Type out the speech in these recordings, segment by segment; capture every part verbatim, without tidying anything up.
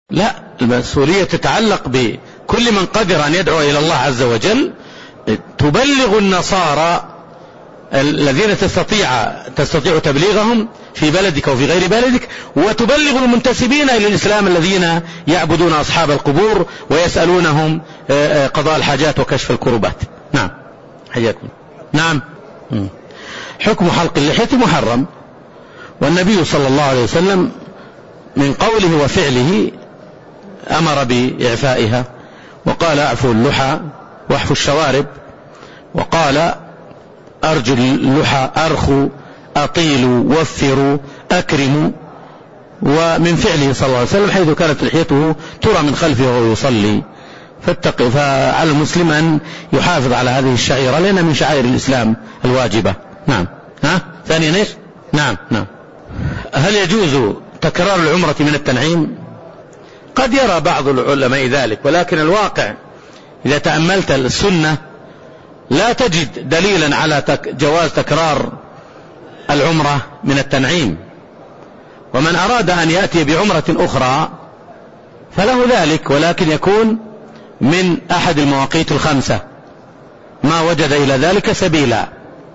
لا، المسؤولية تتعلق بكل من قدر أن يدعو إلى الله عز وجل. تبلغ النصارى الذين تستطيع تستطيع تبليغهم في بلدك وفي غير بلدك، وتبلغ المنتسبين إلى الإسلام الذين يعبدون أصحاب القبور ويسألونهم قضاء الحاجات وكشف الكربات. نعم، حياكم. نعم. حكم حلق اللحية محرم، والنبي صلى الله عليه وسلم من قوله وفعله أمر بإعفائها، وقال أعفوا اللحى واحفوا الشوارب، وقال أرجو اللحى أرخوا أطيلوا وفروا أكرموا. ومن فعله صلى الله عليه وسلم حيث كانت لحيته ترى من خلفه وهو يصلي، فاتق فعلى المسلم أن يحافظ على هذه الشعيرة لأنها من شعائر الإسلام الواجبة. نعم. ها ثانيا ايش؟ نعم نعم. هل يجوز تكرار العمرة من التنعيم؟ قد يرى بعض العلماء ذلك، ولكن الواقع إذا تأملت السنة لا تجد دليلا على تك جواز تكرار العمرة من التنعيم. ومن أراد أن يأتي بعمرة أخرى فله ذلك، ولكن يكون من أحد المواقيت الخمسة ما وجد إلى ذلك سبيلا.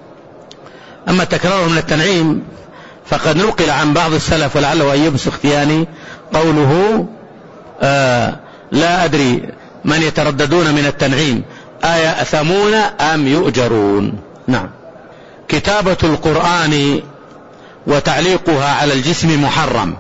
أما تكراره من التنعيم فقد نقل عن بعض السلف ولعله أيوب السختياني قوله آه لا أدري من يترددون من التنعيم أيأثمون أم يؤجرون. نعم. كتابة القرآن وتعليقها على الجسم محرم،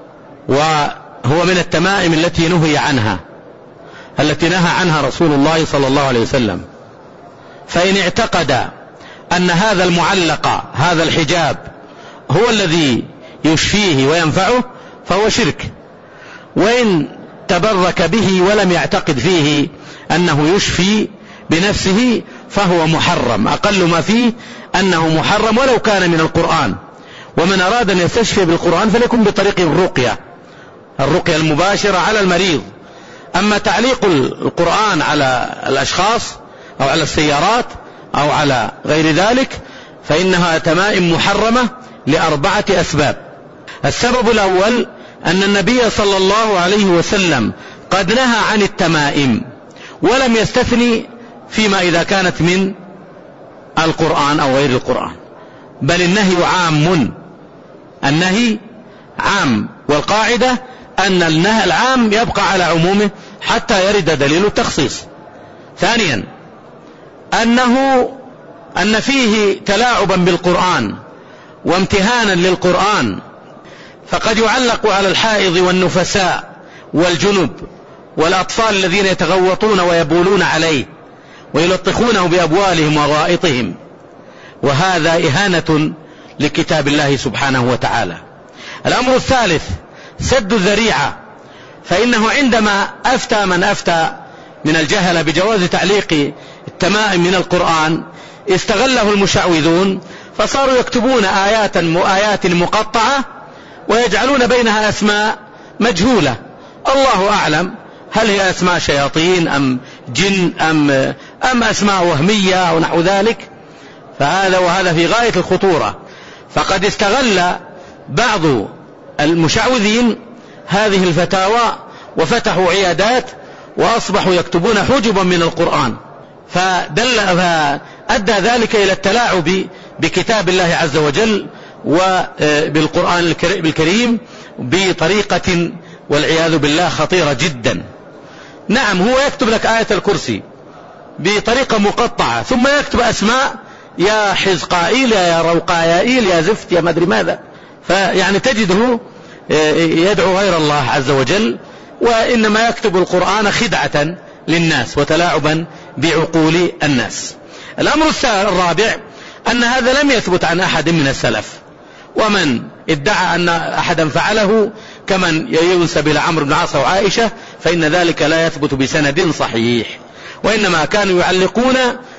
وهو من التمائم التي نهي عنها التي نهى عنها رسول الله صلى الله عليه وسلم. فإن اعتقد أن هذا المعلق هذا الحجاب هو الذي يشفيه وينفعه فهو شرك، وإن تبرك به ولم يعتقد فيه أنه يشفي بنفسه فهو محرم، أقل ما فيه أنه محرم ولو كان من القرآن. ومن أراد أن يستشفي بالقرآن فليكن بطريق الرقية الرقية المباشرة على المريض. أما تعليق القرآن على الأشخاص أو على السيارات أو على غير ذلك فإنها تمائم محرمة لأربعة أسباب. السبب الأول أن النبي صلى الله عليه وسلم قد نهى عن التمائم ولم يستثني فيما إذا كانت من القرآن أو غير القرآن، بل النهي عام النهي عام والقاعدة أن النهي العام يبقى على عمومه حتى يرد دليل التخصيص. ثانيا أنه أن فيه تلاعبا بالقرآن وامتهانا للقرآن، فقد يعلق على الحائض والنفساء والجنب والأطفال الذين يتغوطون ويبولون عليه ويلطخونه بأبوالهم وغائطهم، وهذا إهانة لكتاب الله سبحانه وتعالى. الأمر الثالث سد الذريعة، فإنه عندما أفتى من أفتى من الجهل بجواز تعليق التمائم من القرآن استغله المشعوذون فصاروا يكتبون آيات آيات مقطعة ويجعلون بينها أسماء مجهولة، الله أعلم هل هي أسماء شياطين أم جن أم, أم أسماء وهمية أو نحو ذلك. فهذا وهذا في غاية الخطورة. فقد استغل بعض المشعوذين هذه الفتاوى وفتحوا عيادات وأصبحوا يكتبون حجبا من القرآن، فدل فأدى ذلك إلى التلاعب بكتاب الله عز وجل وبالقرآن الكريم بطريقة والعياذ بالله خطيرة جدا. نعم، هو يكتب لك آية الكرسي بطريقة مقطعة ثم يكتب أسماء يا حزقائيل يا روقايائيل يا زفت يا مدري ماذا، فيعني تجده يدعو غير الله عز وجل، وإنما يكتب القرآن خدعة للناس وتلاعبا بعقول الناس. الأمر الرابع أن هذا لم يثبت عن أحد من السلف، ومن ادعى أن أحدا فعله كمن ينسب إلى عمرو بن العاص وعائشة فإن ذلك لا يثبت بسند صحيح، وإنما كانوا يعلقون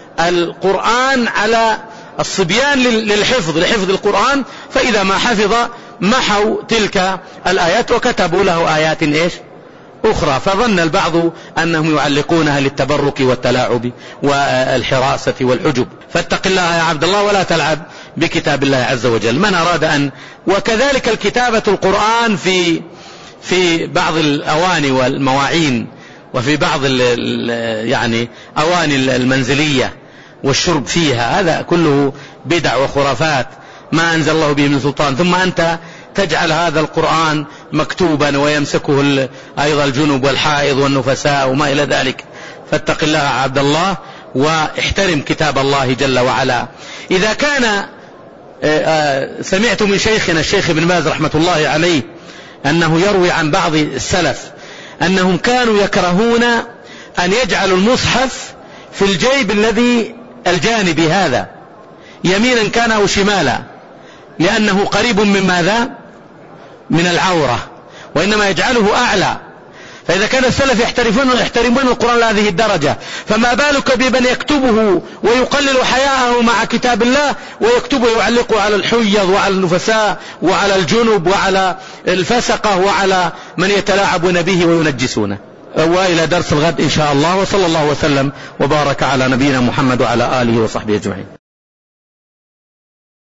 القرآن على الصبيان للحفظ لحفظ القرآن، فإذا ما حفظ محوا تلك الآيات وكتبوا له آيات إيش أخرى، فظن البعض أنهم يعلقونها للتبرك والتلاعب والحراسة والحجب. فاتق الله يا عبد الله ولا تلعب بكتاب الله عز وجل. من أراد أن وكذلك الكتابة القرآن في في بعض الأواني والمواعين وفي بعض ال ال يعني أواني المنزلية والشرب فيها، هذا كله بدع وخرافات ما أنزل الله به من سلطان. ثم أنت تجعل هذا القرآن مكتوبا ويمسكه أيضا الجنوب والحائض والنفساء وما إلى ذلك. فاتق الله عبد الله واحترم كتاب الله جل وعلا. إذا كان سمعت من شيخنا الشيخ ابن باز رحمة الله عليه أنه يروي عن بعض السلف أنهم كانوا يكرهون أن يجعلوا المصحف في الجيب الذي الجانبي هذا يمينا كان أو شمالا، لأنه قريب من ماذا؟ من العورة، وإنما يجعله أعلى. فإذا كان السلف يحترمون يحترمون القرآن لهذه الدرجة، فما بالك بمن يكتبه ويقلل حياءه مع كتاب الله ويكتبه ويعلقه على الحيض وعلى النفساء وعلى الجنب وعلى الفسقة وعلى من يتلاعبون به وينجسونه. وإلى درس الغد إن شاء الله، وصلى الله وسلم وبارك على نبينا محمد وعلى آله وصحبه أجمعين.